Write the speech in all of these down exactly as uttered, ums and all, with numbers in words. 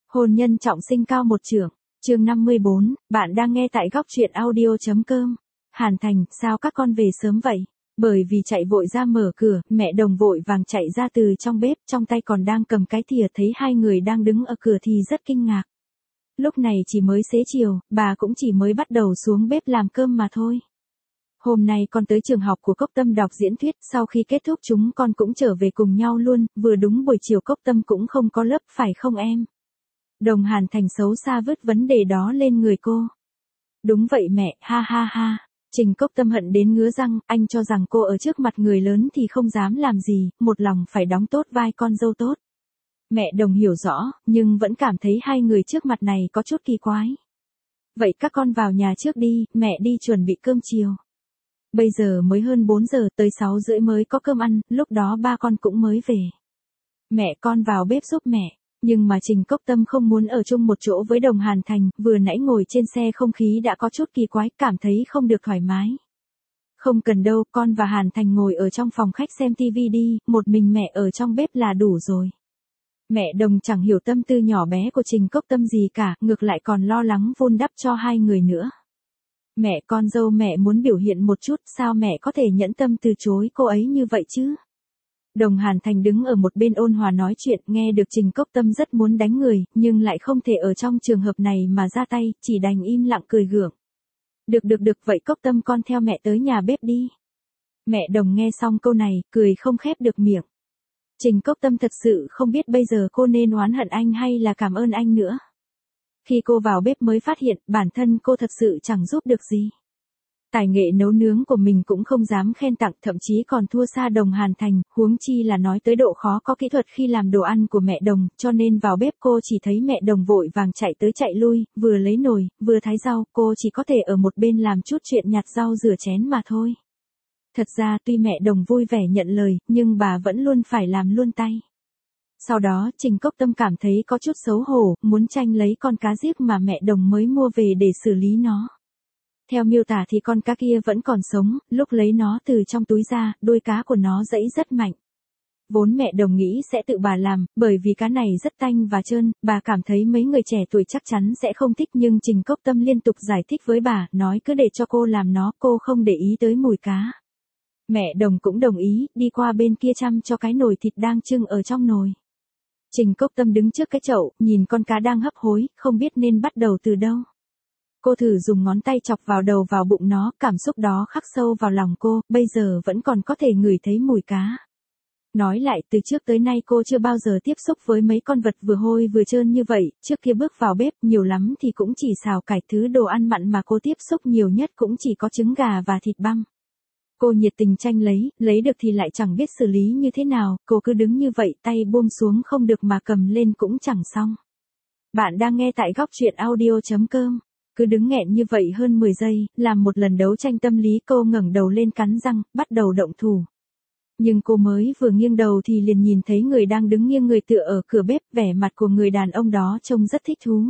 Hôn nhân trọng sinh cao một chưởng, chương năm mươi bốn, bạn đang nghe tại góc truyện audio.com. Hàn Thành, sao các con về sớm vậy? Bởi vì chạy vội ra mở cửa, mẹ Đồng vội vàng chạy ra từ trong bếp, trong tay còn đang cầm cái thìa, thấy hai người đang đứng ở cửa thì rất kinh ngạc. Lúc này chỉ mới xế chiều, bà cũng chỉ mới bắt đầu xuống bếp làm cơm mà thôi. Hôm nay con tới trường học của Cốc Tâm đọc diễn thuyết, sau khi kết thúc chúng con cũng trở về cùng nhau luôn, vừa đúng buổi chiều Cốc Tâm cũng không có lớp phải không em? Đồng Hàn Thành xấu xa vứt vấn đề đó lên người cô. Đúng vậy mẹ, ha ha ha. Trình Cốc Tâm hận đến ngứa răng, anh cho rằng cô ở trước mặt người lớn thì không dám làm gì, một lòng phải đóng tốt vai con dâu tốt. Mẹ Đồng hiểu rõ, nhưng vẫn cảm thấy hai người trước mặt này có chút kỳ quái. Vậy các con vào nhà trước đi, mẹ đi chuẩn bị cơm chiều. Bây giờ mới hơn bốn giờ, tới sáu rưỡi mới có cơm ăn, lúc đó ba con cũng mới về. Mẹ con vào bếp giúp mẹ. Nhưng mà Trình Cốc Tâm không muốn ở chung một chỗ với Đồng Hàn Thành, vừa nãy ngồi trên xe không khí đã có chút kỳ quái, cảm thấy không được thoải mái. Không cần đâu, con và Hàn Thành ngồi ở trong phòng khách xem tivi đi, một mình mẹ ở trong bếp là đủ rồi. Mẹ Đồng chẳng hiểu tâm tư nhỏ bé của Trình Cốc Tâm gì cả, ngược lại còn lo lắng vun đắp cho hai người nữa. Mẹ con dâu mẹ muốn biểu hiện một chút, sao mẹ có thể nhẫn tâm từ chối cô ấy như vậy chứ? Đồng Hàn Thành đứng ở một bên ôn hòa nói chuyện, nghe được Trình Cốc Tâm rất muốn đánh người, nhưng lại không thể ở trong trường hợp này mà ra tay, chỉ đành im lặng cười gượng. Được được được, vậy Cốc Tâm con theo mẹ tới nhà bếp đi. Mẹ Đồng nghe xong câu này, cười không khép được miệng. Trình Cốc Tâm thật sự không biết bây giờ cô nên oán hận anh hay là cảm ơn anh nữa. Khi cô vào bếp mới phát hiện, bản thân cô thật sự chẳng giúp được gì. Tài nghệ nấu nướng của mình cũng không dám khen tặng, thậm chí còn thua xa Đồng Hàn Thành, huống chi là nói tới độ khó có kỹ thuật khi làm đồ ăn của mẹ Đồng, cho nên vào bếp cô chỉ thấy mẹ Đồng vội vàng chạy tới chạy lui, vừa lấy nồi, vừa thái rau, cô chỉ có thể ở một bên làm chút chuyện nhặt rau rửa chén mà thôi. Thật ra tuy mẹ Đồng vui vẻ nhận lời, nhưng bà vẫn luôn phải làm luôn tay. Sau đó Trình Cốc Tâm cảm thấy có chút xấu hổ, muốn tranh lấy con cá giết mà mẹ Đồng mới mua về để xử lý nó. Theo miêu tả thì con cá kia vẫn còn sống, lúc lấy nó từ trong túi ra, đuôi cá của nó giãy rất mạnh. Vốn mẹ Đồng nghĩ sẽ tự bà làm, bởi vì cá này rất tanh và trơn, bà cảm thấy mấy người trẻ tuổi chắc chắn sẽ không thích, nhưng Trình Cốc Tâm liên tục giải thích với bà, nói cứ để cho cô làm nó, cô không để ý tới mùi cá. Mẹ Đồng cũng đồng ý, đi qua bên kia chăm cho cái nồi thịt đang trưng ở trong nồi. Trình Cốc Tâm đứng trước cái chậu, nhìn con cá đang hấp hối, không biết nên bắt đầu từ đâu. Cô thử dùng ngón tay chọc vào đầu vào bụng nó, cảm xúc đó khắc sâu vào lòng cô, bây giờ vẫn còn có thể ngửi thấy mùi cá. Nói lại, từ trước tới nay cô chưa bao giờ tiếp xúc với mấy con vật vừa hôi vừa trơn như vậy, trước kia bước vào bếp nhiều lắm thì cũng chỉ xào cải, thứ đồ ăn mặn mà cô tiếp xúc nhiều nhất cũng chỉ có trứng gà và thịt băm. Cô nhiệt tình tranh lấy, lấy được thì lại chẳng biết xử lý như thế nào, cô cứ đứng như vậy, tay buông xuống không được mà cầm lên cũng chẳng xong. Bạn đang nghe tại góc truyện audio.com. Cứ đứng nghẹn như vậy hơn mười giây, làm một lần đấu tranh tâm lý, cô ngẩng đầu lên cắn răng, bắt đầu động thủ. Nhưng cô mới vừa nghiêng đầu thì liền nhìn thấy người đang đứng nghiêng người tựa ở cửa bếp, vẻ mặt của người đàn ông đó trông rất thích thú.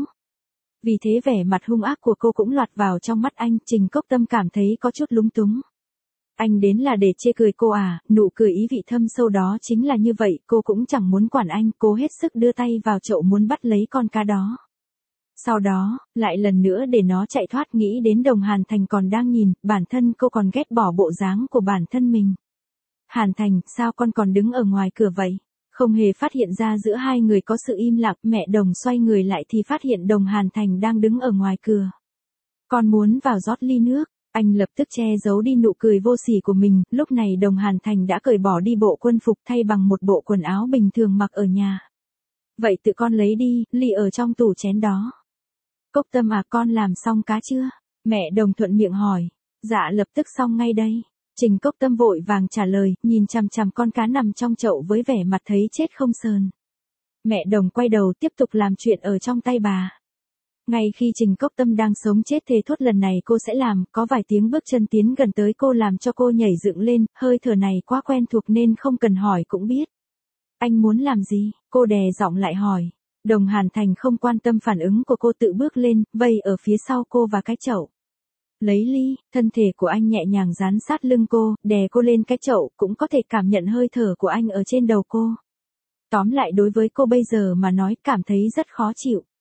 Vì thế vẻ mặt hung ác của cô cũng lọt vào trong mắt anh, Trình Cốc Tâm cảm thấy có chút lúng túng. Anh đến là để chê cười cô à, nụ cười ý vị thâm sâu đó chính là như vậy, cô cũng chẳng muốn quản anh, cô hết sức đưa tay vào chậu muốn bắt lấy con cá đó. Sau đó, lại lần nữa để nó chạy thoát, nghĩ đến Đồng Hàn Thành còn đang nhìn, bản thân cô còn ghét bỏ bộ dáng của bản thân mình. Hàn Thành, sao con còn đứng ở ngoài cửa vậy? Không hề phát hiện ra giữa hai người có sự im lặng, mẹ Đồng xoay người lại thì phát hiện Đồng Hàn Thành đang đứng ở ngoài cửa. Con muốn vào rót ly nước, anh lập tức che giấu đi nụ cười vô sỉ của mình, lúc này Đồng Hàn Thành đã cởi bỏ đi bộ quân phục thay bằng một bộ quần áo bình thường mặc ở nhà. Vậy tự con lấy đi, ly ở trong tủ chén đó. Cốc Tâm à, con làm xong cá chưa? Mẹ Đồng thuận miệng hỏi. Dạ lập tức xong ngay đây. Trình Cốc Tâm vội vàng trả lời, nhìn chằm chằm con cá nằm trong chậu với vẻ mặt thấy chết không sờn. Mẹ Đồng quay đầu tiếp tục làm chuyện ở trong tay bà. Ngay khi Trình Cốc Tâm đang sống chết thề thốt lần này cô sẽ làm, có vài tiếng bước chân tiến gần tới cô làm cho cô nhảy dựng lên, hơi thở này quá quen thuộc nên không cần hỏi cũng biết. Anh muốn làm gì? Cô đè giọng lại hỏi. Đồng Hàn Thành không quan tâm phản ứng của cô, tự bước lên, vây ở phía sau cô và cái chậu. Lấy ly, thân thể của anh nhẹ nhàng dán sát lưng cô, đè cô lên cái chậu, cũng có thể cảm nhận hơi thở của anh ở trên đầu cô. Tóm lại đối với cô bây giờ mà nói cảm thấy rất khó chịu.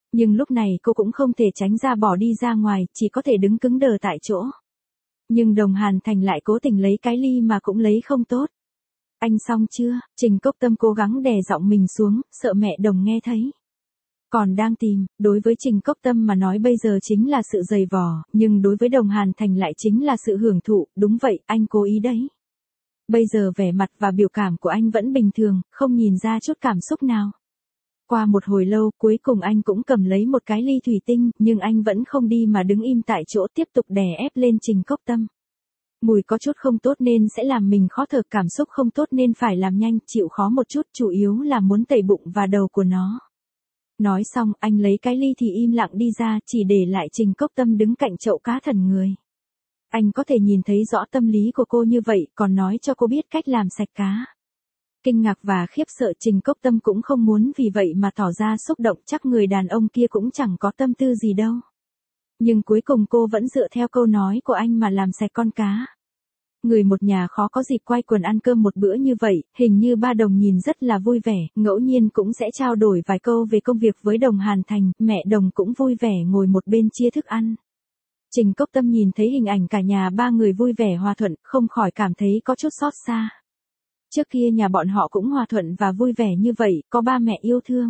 Nhưng lúc này cô cũng không thể tránh ra bỏ đi ra ngoài, chỉ có thể đứng cứng đờ tại chỗ. Nhưng Đồng Hàn Thành lại cố tình lấy cái ly mà cũng lấy không tốt. Anh xong chưa? Trình Cốc Tâm cố gắng đè giọng mình xuống, sợ mẹ Đồng nghe thấy. Còn đang tìm, đối với Trình Cốc Tâm mà nói bây giờ chính là sự dày vò, nhưng đối với Đồng Hàn Thành lại chính là sự hưởng thụ, đúng vậy, anh cố ý đấy. Bây giờ vẻ mặt và biểu cảm của anh vẫn bình thường, không nhìn ra chút cảm xúc nào. Qua một hồi lâu, cuối cùng anh cũng cầm lấy một cái ly thủy tinh, nhưng anh vẫn không đi mà đứng im tại chỗ tiếp tục đè ép lên Trình Cốc Tâm. Mùi có chút không tốt nên sẽ làm mình khó thở, cảm xúc không tốt nên phải làm nhanh, chịu khó một chút, chủ yếu là muốn tẩy bụng và đầu của nó. Nói xong, anh lấy cái ly thì im lặng đi ra, chỉ để lại Trình Cốc Tâm đứng cạnh chậu cá thần người. Anh có thể nhìn thấy rõ tâm lý của cô như vậy, còn nói cho cô biết cách làm sạch cá. Kinh ngạc và khiếp sợ, Trình Cốc Tâm cũng không muốn vì vậy mà tỏ ra xúc động, chắc người đàn ông kia cũng chẳng có tâm tư gì đâu. Nhưng cuối cùng cô vẫn dựa theo câu nói của anh mà làm sạch con cá. Người một nhà khó có dịp quay quần ăn cơm một bữa như vậy, hình như ba Đồng nhìn rất là vui vẻ, ngẫu nhiên cũng sẽ trao đổi vài câu về công việc với Đồng Hàn Thành, mẹ Đồng cũng vui vẻ ngồi một bên chia thức ăn. Trình Cốc Tâm nhìn thấy hình ảnh cả nhà ba người vui vẻ hòa thuận, không khỏi cảm thấy có chút xót xa. Trước kia nhà bọn họ cũng hòa thuận và vui vẻ như vậy, có ba mẹ yêu thương.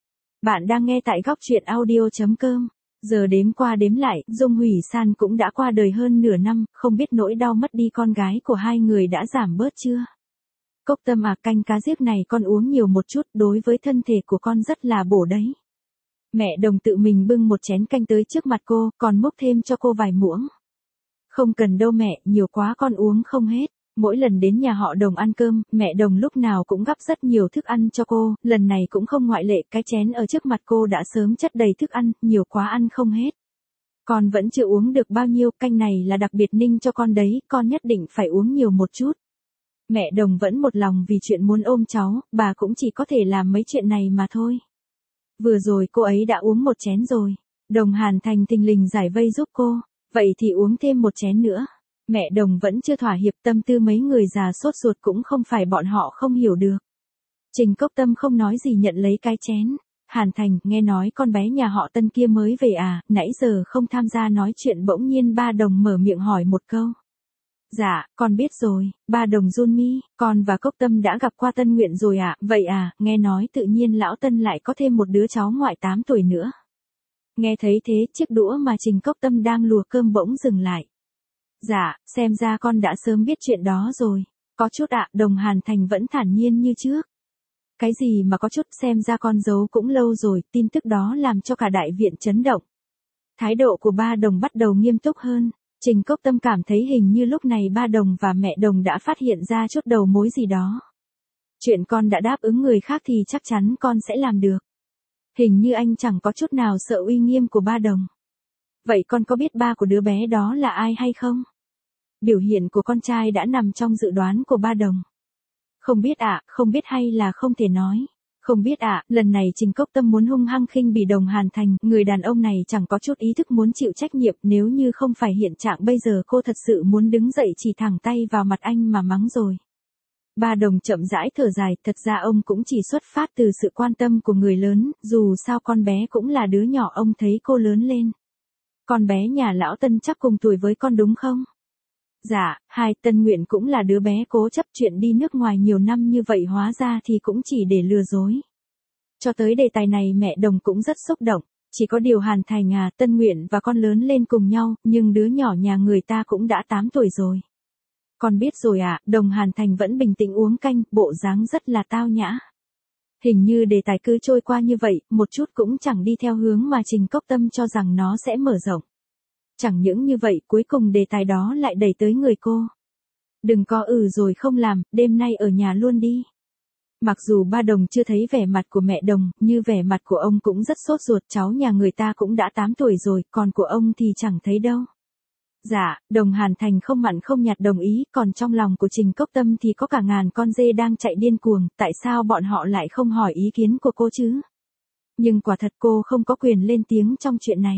Bạn đang nghe tại góc truyện audio chấm com. Giờ đếm qua đếm lại, Dung Hủy San cũng đã qua đời hơn nửa năm, không biết nỗi đau mất đi con gái của hai người đã giảm bớt chưa? Cốc Tâm à, canh cá diếp này con uống nhiều một chút, đối với thân thể của con rất là bổ đấy. Mẹ Đồng tự mình bưng một chén canh tới trước mặt cô, còn múc thêm cho cô vài muỗng. Không cần đâu mẹ, nhiều quá con uống không hết. Mỗi lần đến nhà họ Đồng ăn cơm, mẹ Đồng lúc nào cũng gắp rất nhiều thức ăn cho cô, lần này cũng không ngoại lệ, cái chén ở trước mặt cô đã sớm chất đầy thức ăn, nhiều quá ăn không hết. Con vẫn chưa uống được bao nhiêu, canh này là đặc biệt ninh cho con đấy, con nhất định phải uống nhiều một chút. Mẹ Đồng vẫn một lòng vì chuyện muốn ôm cháu, bà cũng chỉ có thể làm mấy chuyện này mà thôi. Vừa rồi cô ấy đã uống một chén rồi. Đồng Hàn Thành thình lình giải vây giúp cô, vậy thì uống thêm một chén nữa. Mẹ Đồng vẫn chưa thỏa hiệp, tâm tư mấy người già sốt ruột cũng không phải bọn họ không hiểu được. Trình Cốc Tâm không nói gì nhận lấy cái chén. Hàn Thành, nghe nói con bé nhà họ Tân kia mới về à, nãy giờ không tham gia nói chuyện, bỗng nhiên ba Đồng mở miệng hỏi một câu. Dạ, con biết rồi, ba Đồng run mi, con và Cốc Tâm đã gặp qua Tân Nguyện rồi à, vậy à, nghe nói tự nhiên lão Tân lại có thêm một đứa cháu ngoại tám tuổi nữa. Nghe thấy thế, chiếc đũa mà Trình Cốc Tâm đang lùa cơm bỗng dừng lại. Dạ, xem ra con đã sớm biết chuyện đó rồi. Có chút ạ, Đồng Hàn Thành vẫn thản nhiên như trước. Cái gì mà có chút, xem ra con giấu cũng lâu rồi, tin tức đó làm cho cả đại viện chấn động. Thái độ của ba Đồng bắt đầu nghiêm túc hơn. Trình Cốc Tâm cảm thấy hình như lúc này ba Đồng và mẹ Đồng đã phát hiện ra chút đầu mối gì đó. Chuyện con đã đáp ứng người khác thì chắc chắn con sẽ làm được. Hình như anh chẳng có chút nào sợ uy nghiêm của ba Đồng. Vậy con có biết ba của đứa bé đó là ai hay không? Biểu hiện của con trai đã nằm trong dự đoán của ba Đồng. Không biết ạ, không biết hay là không thể nói. Không biết ạ, lần này Trình Cốc Tâm muốn hung hăng khinh bỉ Đồng Hàn Thành, người đàn ông này chẳng có chút ý thức muốn chịu trách nhiệm, nếu như không phải hiện trạng bây giờ cô thật sự muốn đứng dậy chỉ thẳng tay vào mặt anh mà mắng rồi. Ba Đồng chậm rãi thở dài, thật ra ông cũng chỉ xuất phát từ sự quan tâm của người lớn, dù sao con bé cũng là đứa nhỏ, ông thấy cô lớn lên. Con bé nhà lão Tân chắc cùng tuổi với con đúng không? Dạ, hai, Tân Nguyện cũng là đứa bé cố chấp, chuyện đi nước ngoài nhiều năm như vậy hóa ra thì cũng chỉ để lừa dối. Cho tới đề tài này mẹ Đồng cũng rất xúc động, chỉ có điều Hàn Thành à, Tân Nguyện và con lớn lên cùng nhau, nhưng đứa nhỏ nhà người ta cũng đã tám tuổi rồi. Con biết rồi ạ, à, Đồng Hàn Thành vẫn bình tĩnh uống canh, bộ dáng rất là tao nhã. Hình như đề tài cứ trôi qua như vậy, một chút cũng chẳng đi theo hướng mà Trình Cốc Tâm cho rằng nó sẽ mở rộng. Chẳng những như vậy, cuối cùng đề tài đó lại đẩy tới người cô. Đừng có ừ rồi không làm, đêm nay ở nhà luôn đi. Mặc dù ba Đồng chưa thấy vẻ mặt của mẹ Đồng, như vẻ mặt của ông cũng rất sốt ruột, cháu nhà người ta cũng đã tám tuổi rồi, còn của ông thì chẳng thấy đâu. Dạ, Đồng Hàn Thành không mặn không nhạt đồng ý, còn trong lòng của Trình Cốc Tâm thì có cả ngàn con dê đang chạy điên cuồng, tại sao bọn họ lại không hỏi ý kiến của cô chứ? Nhưng quả thật cô không có quyền lên tiếng trong chuyện này.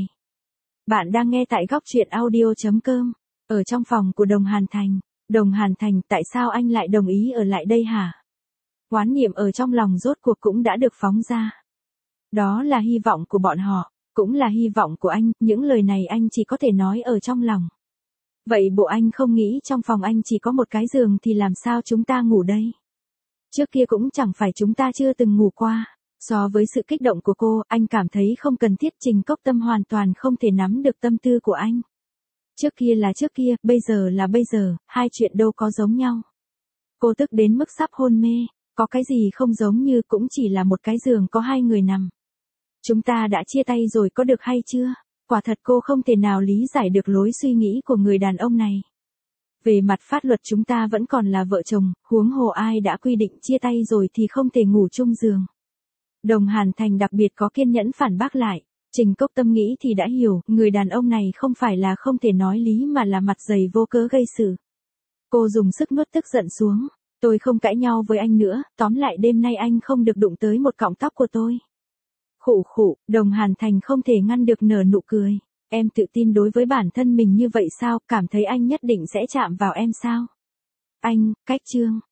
Bạn đang nghe tại góc truyện audio chấm com, ở trong phòng của Đồng Hàn Thành. Đồng Hàn Thành, tại sao anh lại đồng ý ở lại đây hả? Oán niệm ở trong lòng rốt cuộc cũng đã được phóng ra. Đó là hy vọng của bọn họ, cũng là hy vọng của anh, những lời này anh chỉ có thể nói ở trong lòng. Vậy bộ anh không nghĩ trong phòng anh chỉ có một cái giường thì làm sao chúng ta ngủ đây? Trước kia cũng chẳng phải chúng ta chưa từng ngủ qua. So với sự kích động của cô, anh cảm thấy không cần thiết. Trình Cốc Tâm hoàn toàn không thể nắm được tâm tư của anh. Trước kia là trước kia, bây giờ là bây giờ, hai chuyện đâu có giống nhau. Cô tức đến mức sắp hôn mê, có cái gì không giống như cũng chỉ là một cái giường có hai người nằm. Chúng ta đã chia tay rồi có được hay chưa? Quả thật cô không thể nào lý giải được lối suy nghĩ của người đàn ông này. Về mặt pháp luật chúng ta vẫn còn là vợ chồng, huống hồ ai đã quy định chia tay rồi thì không thể ngủ chung giường. Đồng Hàn Thành đặc biệt có kiên nhẫn phản bác lại. Trình Cốc Tâm nghĩ thì đã hiểu, người đàn ông này không phải là không thể nói lý mà là mặt dày vô cớ gây sự. Cô dùng sức nuốt tức giận xuống. Tôi không cãi nhau với anh nữa, tóm lại đêm nay anh không được đụng tới một cọng tóc của tôi. Khụ khụ, Đồng Hàn Thành không thể ngăn được nở nụ cười. Em tự tin đối với bản thân mình như vậy sao, cảm thấy anh nhất định sẽ chạm vào em sao? Anh, cách chương.